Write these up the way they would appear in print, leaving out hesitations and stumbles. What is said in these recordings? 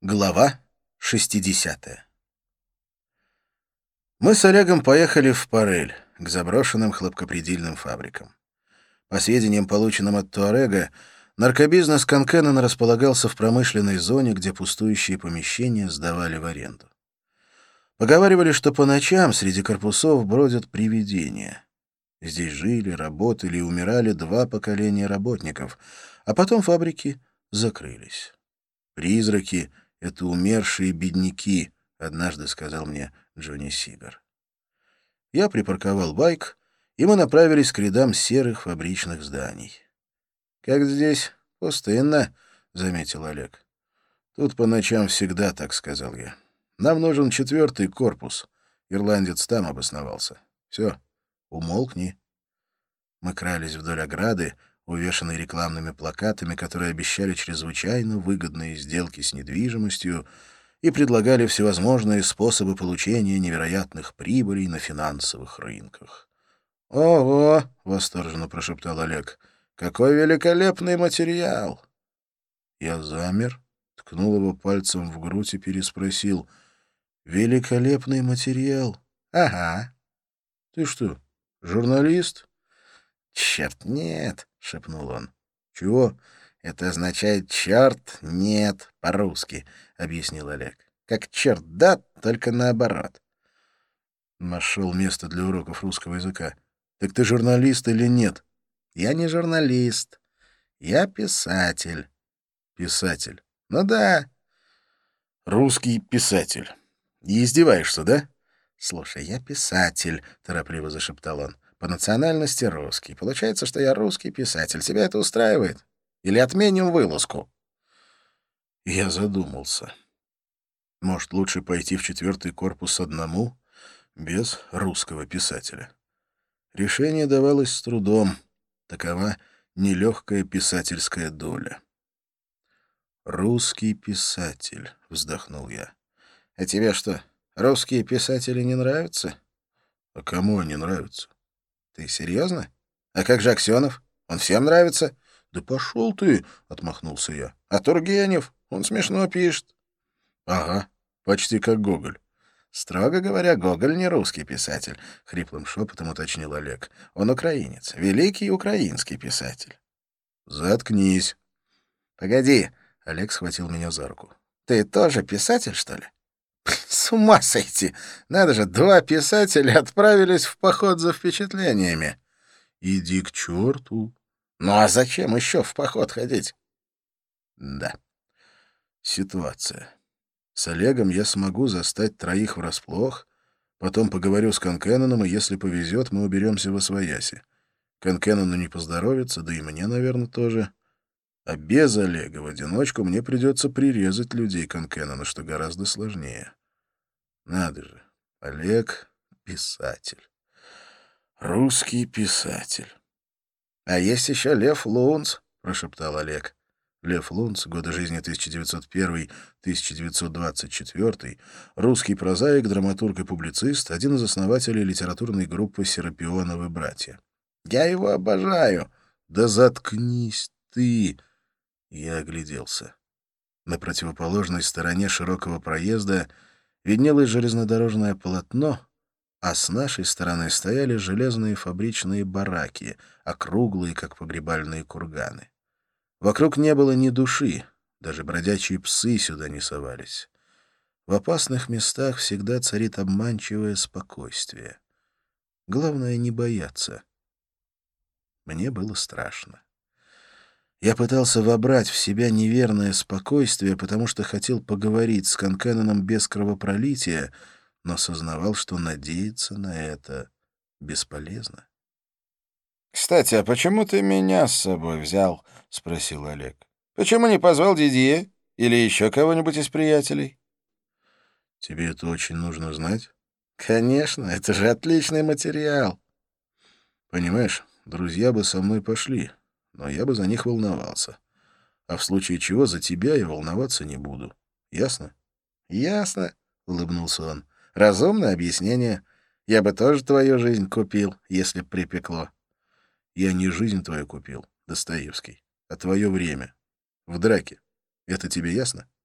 Глава 60. Мы с Олегом поехали в Парель, к заброшенным хлопкопредельным фабрикам. По сведениям, полученным от Туарега, наркобизнес Конкеннона располагался в промышленной зоне, где пустующие помещения сдавали в аренду. Поговаривали, что по ночам среди корпусов бродят привидения. Здесь жили, работали и умирали 2 поколения работников, а потом фабрики закрылись. «Призраки — это умершие бедняки», — однажды сказал мне Джонни Сигар. Я припарковал байк, и мы направились к рядам серых фабричных зданий. «Как здесь? Пустынно», — заметил Олег. «Тут по ночам всегда так», — сказал я. «Нам нужен 4-й корпус. Ирландец там обосновался. Все, умолкни». Мы крались вдоль ограды, увешанной рекламными плакатами, которые обещали чрезвычайно выгодные сделки с недвижимостью и предлагали всевозможные способы получения невероятных прибылей на финансовых рынках. «Ого!» — восторженно прошептал Олег. «Какой великолепный материал!» Я замер, ткнул его пальцем в грудь и переспросил. «Великолепный материал?» «Ага». «Ты что, журналист?» «Черт, нет!» — шепнул он. «Чего?» «Это означает «черт, нет» по-русски», — объяснил Олег. «Как черт да, только наоборот». Нашел место для уроков русского языка. «Так ты журналист или нет?» «Я не журналист. Я писатель». «Писатель?» «Ну да». «Русский писатель. И издеваешься, да?» «Слушай, я писатель», — торопливо зашептал он. «По национальности русский. Получается, что я русский писатель. Тебя это устраивает? Или отменим вылазку?» Я задумался. Может, лучше пойти в 4-й корпус одному, без русского писателя. Решение давалось с трудом. Такова нелегкая писательская доля. «Русский писатель», — вздохнул я. «А тебе что, русские писатели не нравятся?» «А кому они нравятся?» «Ты серьезно? А как же Аксенов? Он всем нравится?» «Да пошел ты!» — отмахнулся я. «А Тургенев? Он смешно пишет». «Ага, почти как Гоголь». «Строго говоря, Гоголь не русский писатель», — хриплым шепотом уточнил Олег. «Он украинец, великий украинский писатель». «Заткнись». «Погоди», — Олег схватил меня за руку. «Ты тоже писатель, что ли?» «С ума сойти! Надо же, 2 писателя отправились в поход за впечатлениями». «Иди к черту». «Ну а зачем еще в поход ходить?» «Да. Ситуация. С Олегом я смогу застать 3 врасплох, потом поговорю с Конкенноном, и если повезет, мы уберемся восвояси. Конкеннону не поздоровится, да и мне, наверное, тоже. А без Олега в одиночку мне придется прирезать людей Конкеннона, что гораздо сложнее. Надо же, Олег — писатель. Русский писатель. «А есть еще Лев Лунц», — прошептал Олег. Лев Лунц, годы жизни 1901-1924, русский прозаик, драматург и публицист, один из основателей литературной группы «Серапионовы братья». «Я его обожаю!» «Да заткнись ты!» Я огляделся. На противоположной стороне широкого проезда виднелось железнодорожное полотно, а с нашей стороны стояли железные фабричные бараки, округлые, как погребальные курганы. Вокруг не было ни души, даже бродячие псы сюда не совались. В опасных местах всегда царит обманчивое спокойствие. Главное — не бояться. Мне было страшно. Я пытался вобрать в себя неверное спокойствие, потому что хотел поговорить с Конкенноном без кровопролития, но сознавал, что надеяться на это бесполезно. «Кстати, а почему ты меня с собой взял?» — спросил Олег. «Почему не позвал Дидье или еще кого-нибудь из приятелей?» «Тебе это очень нужно знать?» «Конечно, это же отличный материал». «Понимаешь, друзья бы со мной пошли, но я бы за них волновался. А в случае чего за тебя я волноваться не буду. Ясно?» «Ясно», — улыбнулся он. «Разумное объяснение. Я бы тоже твою жизнь купил, если б припекло». «Я не жизнь твою купил, Достоевский, а твое время. В драке. Это тебе ясно?»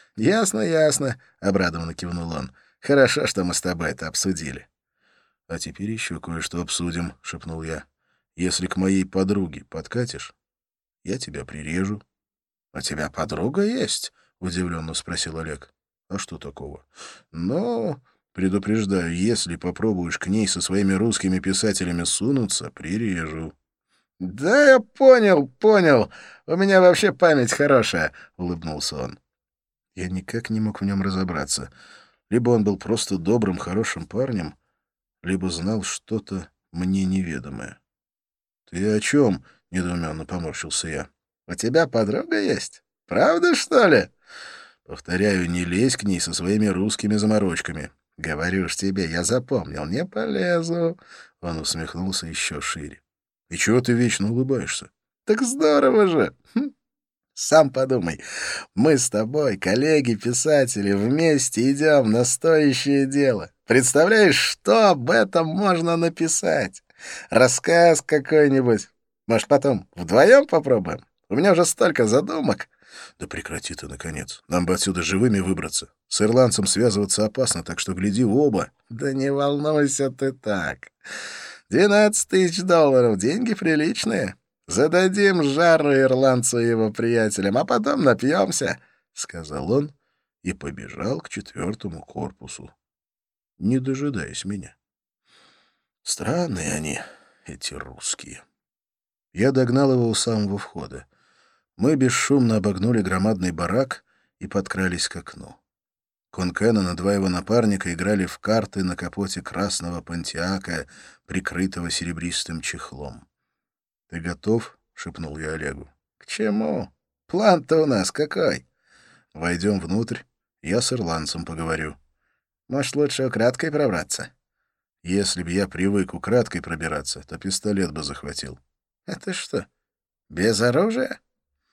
«Ясно, ясно», — обрадованно кивнул он. «Хорошо, что мы с тобой это обсудили». «А теперь еще кое-что обсудим», — шепнул я. «Если к моей подруге подкатишь, я тебя прирежу». «У тебя подруга есть?» — удивленно спросил Олег. «А что такого?» «Ну, предупреждаю, если попробуешь к ней со своими русскими писателями сунуться, прирежу». «Да я понял, понял. У меня вообще память хорошая», — улыбнулся он. Я никак не мог в нем разобраться. Либо он был просто добрым, хорошим парнем, либо знал что-то мне неведомое. «Ты о чем?» — недоуменно поморщился я. «У тебя подруга есть? Правда, что ли?» «Повторяю, не лезь к ней со своими русскими заморочками. Говорю ж тебе, я запомнил, не полезу». Он усмехнулся еще шире. «И чего ты вечно улыбаешься?» «Так здорово же! Сам подумай, мы с тобой, коллеги-писатели, вместе идем на стоящее дело. Представляешь, что об этом можно написать? Рассказ какой-нибудь. Может, потом вдвоем попробуем? У меня уже столько задумок». «Да прекрати ты, наконец. Нам бы отсюда живыми выбраться. С ирландцем связываться опасно, так что гляди в оба». «Да не волнуйся ты так. 12 тысяч долларов — деньги приличные. Зададим жару ирландцу и его приятелям, а потом напьемся», — сказал он и побежал к 4-му корпусу, не дожидаясь меня. Странные они, эти русские. Я догнал его у самого входа. Мы бесшумно обогнули громадный барак и подкрались к окну. Конкеннон и два его напарника играли в карты на капоте красного Понтиака, прикрытого серебристым чехлом. «Ты готов?» — шепнул я Олегу. «К чему? План-то у нас какой?» «Войдем внутрь, я с ирландцем поговорю». «Может, лучше украдкой пробраться?» «Если б я привык украдкой пробираться, то пистолет бы захватил». «Это что, без оружия?»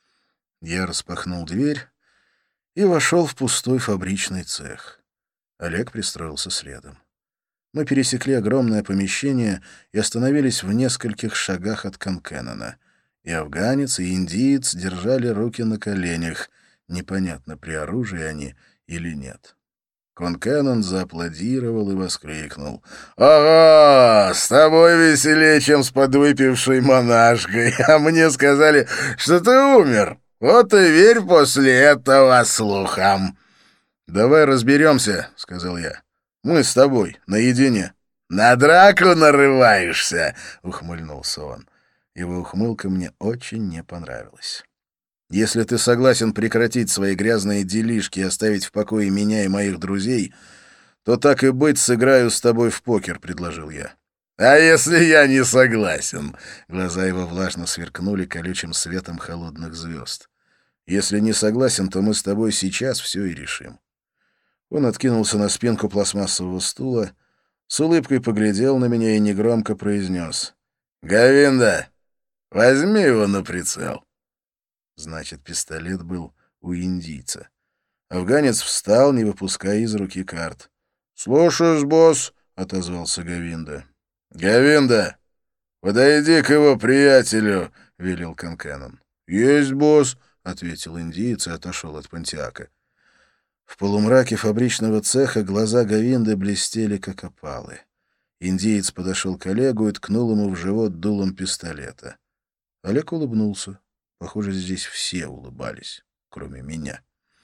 Я распахнул дверь и вошел в пустой фабричный цех. Олег пристроился следом. Мы пересекли огромное помещение и остановились в нескольких шагах от Конкеннона. И афганец, и индиец держали руки на коленях. Непонятно, при оружии они или нет. Конкеннон зааплодировал и воскликнул: «Ага, с тобой веселее, чем с подвыпившей монашкой. А мне сказали, что ты умер. Вот и верь после этого слухам». «Давай разберемся», — сказал я. «Мы с тобой наедине». «На драку нарываешься?» — ухмыльнулся он. Его ухмылка мне очень не понравилась. «Если ты согласен прекратить свои грязные делишки и оставить в покое меня и моих друзей, то так и быть, сыграю с тобой в покер», — предложил я. «А если я не согласен?» Глаза его влажно сверкнули колючим светом холодных звезд. «Если не согласен, то мы с тобой сейчас все и решим». Он откинулся на спинку пластмассового стула, с улыбкой поглядел на меня и негромко произнес: «Говинда, возьми его на прицел». Значит, пистолет был у индийца. Афганец встал, не выпуская из руки карт. «Слушаюсь, босс», — отозвался Говинда. «Говинда, подойди к его приятелю», — велел Конкеннон. «Есть, босс», — ответил индиец и отошел от Понтиака. В полумраке фабричного цеха глаза Говинды блестели, как опалы. Индиец подошел к Олегу и ткнул ему в живот дулом пистолета. Олег улыбнулся. Похоже, здесь все улыбались, кроме меня.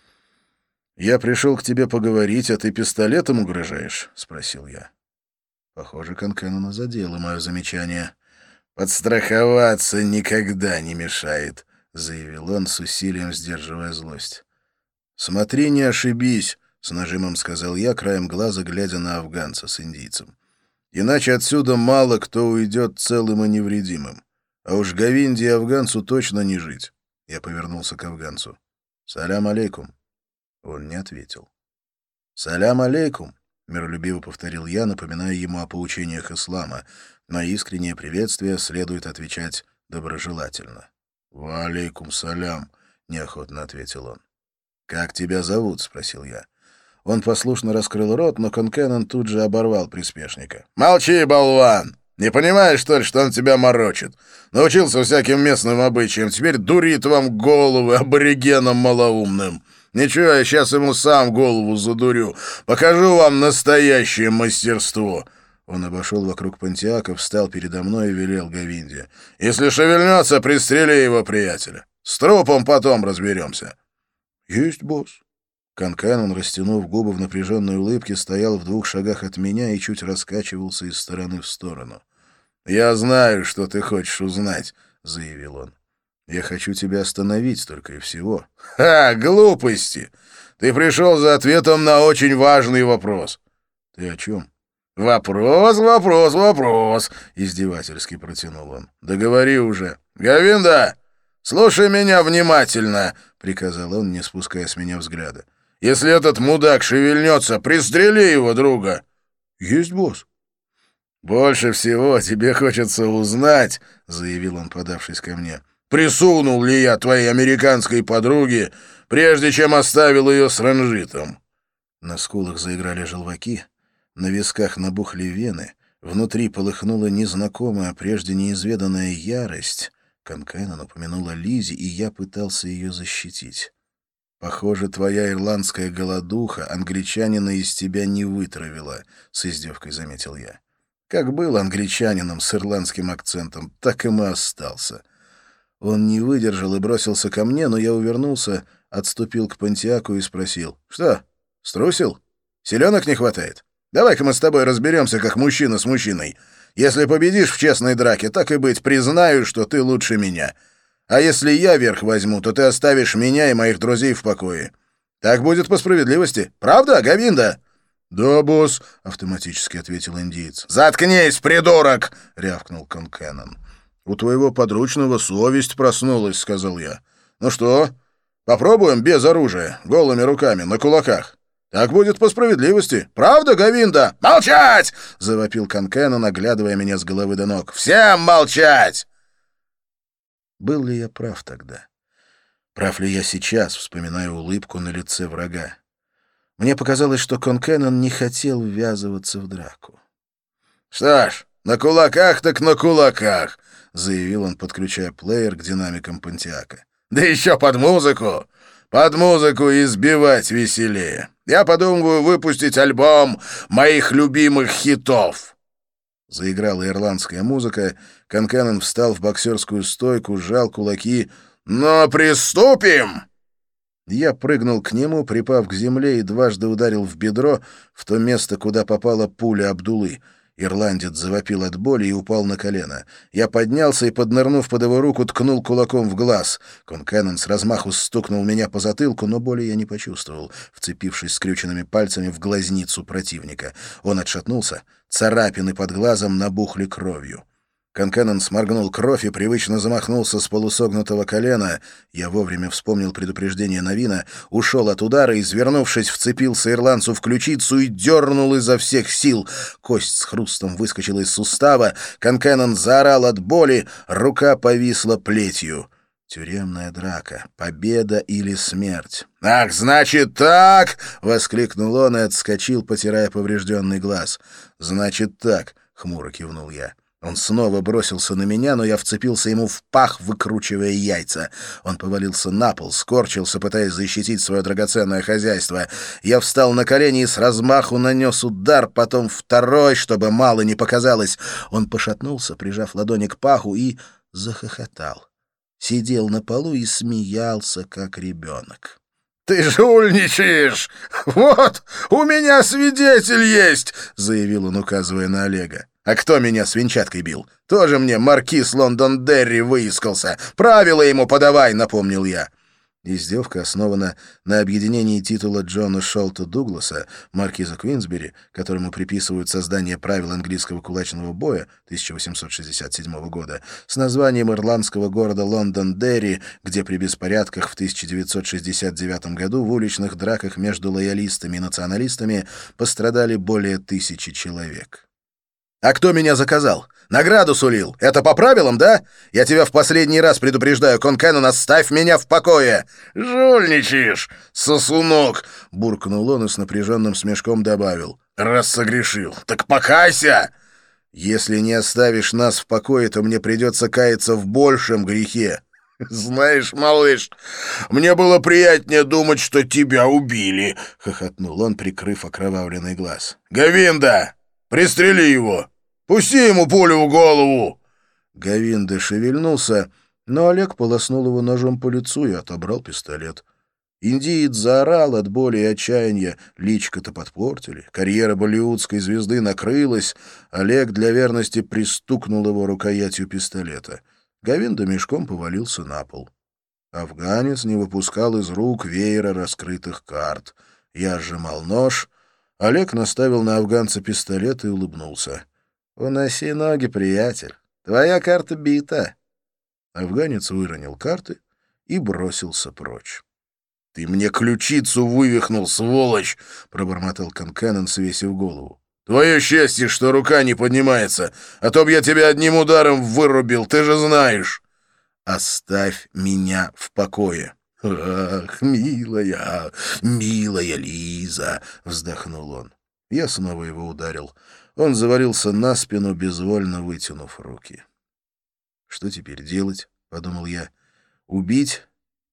«Я пришел к тебе поговорить, а ты пистолетом угрожаешь?» — спросил я. Похоже, Конкеннона задело мое замечание. «Подстраховаться никогда не мешает», — заявил он, с усилием сдерживая злость. «Смотри, не ошибись», — с нажимом сказал я, краем глаза глядя на афганца с индийцем. «Иначе отсюда мало кто уйдет целым и невредимым. А уж Говинде и афганцу точно не жить». Я повернулся к афганцу. «Салям алейкум». Он не ответил. «Салям алейкум», — миролюбиво повторил я, напоминая ему о поучениях ислама. На искреннее приветствие следует отвечать доброжелательно. «Ва алейкум салям», — неохотно ответил он. «Как тебя зовут?» — спросил я. Он послушно раскрыл рот, но Конкеннон тут же оборвал приспешника. «Молчи, болван! Не понимаешь, что ли, что он тебя морочит? Научился всяким местным обычаям, теперь дурит вам головы аборигенам малоумным. Ничего, я сейчас ему сам голову задурю. Покажу вам настоящее мастерство». Он обошел вокруг Понтиака, встал передо мной и велел Гавинде: «Если шевельнется, пристрели его приятеля. С трупом потом разберемся». «Есть, босс». Конканон, растянув губы в напряженной улыбке, стоял в 2 шагах от меня и чуть раскачивался из стороны в сторону. «Я знаю, что ты хочешь узнать», — заявил он. «Я хочу тебя остановить только и всего». «Ха, глупости! Ты пришел за ответом на очень важный вопрос». «Ты о чем?» «Вопрос!» — издевательски протянул он. «Да говори уже. Гавинда, слушай меня внимательно», — приказал он, не спуская с меня взгляда. «Если этот мудак шевельнется, пристрели его, друга». «Есть, босс». «Больше всего тебе хочется узнать», — заявил он, подавшись ко мне, «присунул ли я твоей американской подруге, прежде чем оставил ее с ранжитом». На скулах заиграли желваки, на висках набухли вены, внутри полыхнула незнакомая, прежде неизведанная ярость. Конканон упомянул о Лизе, и я пытался ее защитить. «Похоже, твоя ирландская голодуха англичанина из тебя не вытравила», — с издевкой заметил я. «Как был англичанином с ирландским акцентом, так им и остался». Он не выдержал и бросился ко мне, но я увернулся, отступил к Понтиаку и спросил: «Что, струсил? Селенок не хватает? Давай-ка мы с тобой разберемся, как мужчина с мужчиной. Если победишь в честной драке, так и быть, признаю, что ты лучше меня. А если я верх возьму, то ты оставишь меня и моих друзей в покое. Так будет по справедливости. Правда, Гавинда?» «Да, босс», — автоматически ответил индиец. «Заткнись, придурок!» — рявкнул Конканон. «У твоего подручного совесть проснулась», — сказал я. «Ну что, попробуем без оружия, голыми руками, на кулаках? Так будет по справедливости. Правда, Гавинда?» «Молчать!» — завопил Конканон, оглядывая меня с головы до ног. «Всем молчать!» Был ли я прав тогда? Прав ли я сейчас, вспоминая улыбку на лице врага? Мне показалось, что Конканон не хотел ввязываться в драку. «Что ж, на кулаках так на кулаках», — заявил он, подключая плеер к динамикам Понтиака. «Да еще под музыку! Под музыку избивать веселее. Я подумываю выпустить альбом моих любимых хитов». Заиграла ирландская музыка, Конканон встал в боксерскую стойку, сжал кулаки. «Но приступим!» Я прыгнул к нему, припав к земле, и дважды ударил в бедро, в то место, куда попала пуля Абдулы. Ирландец завопил от боли и упал на колено. Я поднялся и, поднырнув под его руку, ткнул кулаком в глаз. Конканон с размаху стукнул меня по затылку, но боли я не почувствовал, вцепившись скрюченными пальцами в глазницу противника. Он отшатнулся, царапины под глазом набухли кровью. Конканон сморгнул кровь и привычно замахнулся с полусогнутого колена. Я вовремя вспомнил предупреждение Новина, ушел от удара, извернувшись, вцепился ирландцу в ключицу и дернул изо всех сил. Кость с хрустом выскочила из сустава, Конканон заорал от боли, рука повисла плетью. Тюремная драка. Победа или смерть. «Ах, значит так!» — воскликнул он и отскочил, потирая поврежденный глаз. «Значит так!» — хмуро кивнул я. Он снова бросился на меня, но я вцепился ему в пах, выкручивая яйца. Он повалился на пол, скорчился, пытаясь защитить свое драгоценное хозяйство. Я встал на колени и с размаху нанес удар, потом второй, чтобы мало не показалось. Он пошатнулся, прижав ладони к паху, и захохотал. Сидел на полу и смеялся, как ребенок. «Ты жульничаешь! Вот, у меня свидетель есть!» — заявил он, указывая на Олега. «А кто меня свинчаткой бил? Тоже мне маркиз Лондон-Дерри выискался. Правила ему подавай!» — напомнил я. Издевка основана на объединении титула Джона Шолта Дугласа, маркиза Квинсбери, которому приписывают создание правил английского кулачного боя 1867 года, с названием ирландского города Лондон-Дерри, где при беспорядках в 1969 году в уличных драках между лоялистами и националистами пострадали более 1000 человек. «А кто меня заказал? Награду сулил. Это по правилам, да? Я тебя в последний раз предупреждаю, Конканон, оставь меня в покое!» «Жульничаешь, сосунок!» — буркнул он и с напряженным смешком добавил. «Раз согрешил, так покайся!» «Если не оставишь нас в покое, то мне придется каяться в большем грехе». «Знаешь, малыш, мне было приятнее думать, что тебя убили», — хохотнул он, прикрыв окровавленный глаз. «Говинда, пристрели его! Пусти ему пулю в голову!» Говинда шевельнулся, но Олег полоснул его ножом по лицу и отобрал пистолет. Индиец заорал от боли и отчаяния, личико-то подпортили, карьера болливудской звезды накрылась, Олег для верности пристукнул его рукоятью пистолета. Говинда мешком повалился на пол. Афганец не выпускал из рук веера раскрытых карт. Я сжимал нож. Олег наставил на афганца пистолет и улыбнулся. «Уноси ноги, приятель. Твоя карта бита». Афганец выронил карты и бросился прочь. «Ты мне ключицу вывихнул, сволочь!» — пробормотал Конкенен, свесив голову. «Твое счастье, что рука не поднимается, а то б я тебя одним ударом вырубил, ты же знаешь!» «Оставь меня в покое!» «Ах, милая, милая Лиза!» — вздохнул он. Я снова его ударил. Он завалился на спину, безвольно вытянув руки. «Что теперь делать?» — подумал я. «Убить?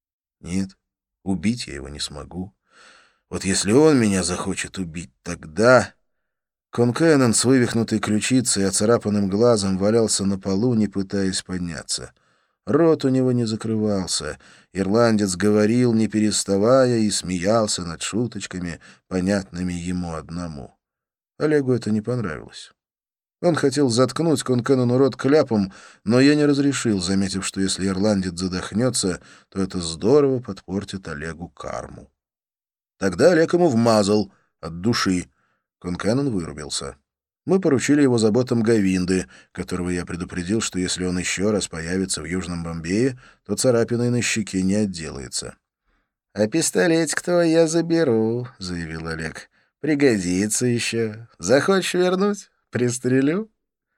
Нет, убить я его не смогу. Вот если он меня захочет убить, тогда...» Конкенен с вывихнутой ключицей и оцарапанным глазом валялся на полу, не пытаясь подняться. Рот у него не закрывался. Ирландец говорил, не переставая, и смеялся над шуточками, понятными ему одному. Олегу это не понравилось. Он хотел заткнуть Конкенену рот кляпом, но я не разрешил, заметив, что если ирландец задохнется, то это здорово подпортит Олегу карму. Тогда Олег ему вмазал от души. Конкенен вырубился. Мы поручили его заботам Говинды, которого я предупредил, что если он еще раз появится в Южном Бомбее, то царапиной на щеке не отделается. — А пистолетик твой я заберу, — заявил Олег. — Пригодится еще. Захочешь вернуть? Пристрелю.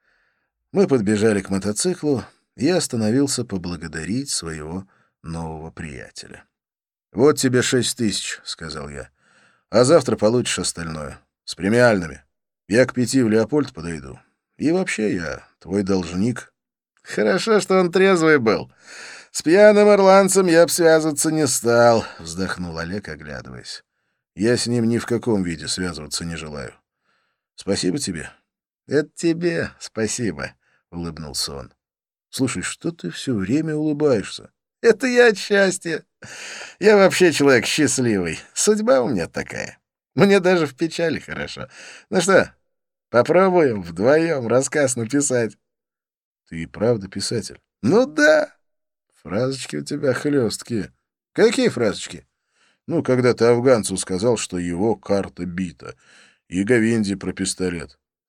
Мы подбежали к мотоциклу, и я остановился поблагодарить своего нового приятеля. — Вот тебе 6000, — сказал я. — А завтра получишь остальное. С премиальными. Я к 5 в Леопольд подойду. И вообще я твой должник. — Хорошо, что он трезвый был. С пьяным ирландцем я б связываться не стал, — вздохнул Олег, оглядываясь. Я с ним ни в каком виде связываться не желаю. Спасибо тебе. — Это тебе спасибо, — улыбнулся он. — Слушай, что ты все время улыбаешься? — Это я от счастья. Я вообще человек счастливый. Судьба у меня такая. Мне даже в печали хорошо. Ну что, попробуем вдвоем рассказ написать? — Ты и правда писатель? — Ну да. Фразочки у тебя хлесткие. — Какие фразочки? — Ну, когда ты афганцу сказал, что его карта бита, и Говинде про пистолет. —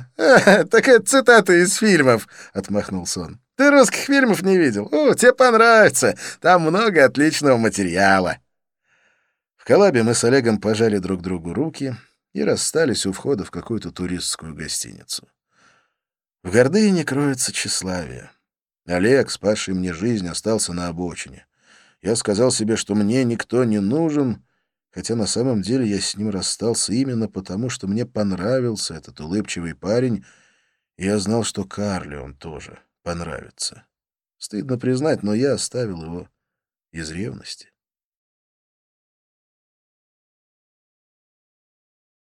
так это цитата из фильмов, — отмахнулся он. — Ты русских фильмов не видел? О, тебе понравится. Там много отличного материала. В Калабе мы с Олегом пожали друг другу руки и расстались у входа в какую-то туристскую гостиницу. В гордыне кроется тщеславие. Олег, спасший мне жизнь, остался на обочине. Я сказал себе, что мне никто не нужен, хотя на самом деле я с ним расстался именно потому, что мне понравился этот улыбчивый парень, и я знал, что Карле он тоже понравится. Стыдно признать, но я оставил его из ревности.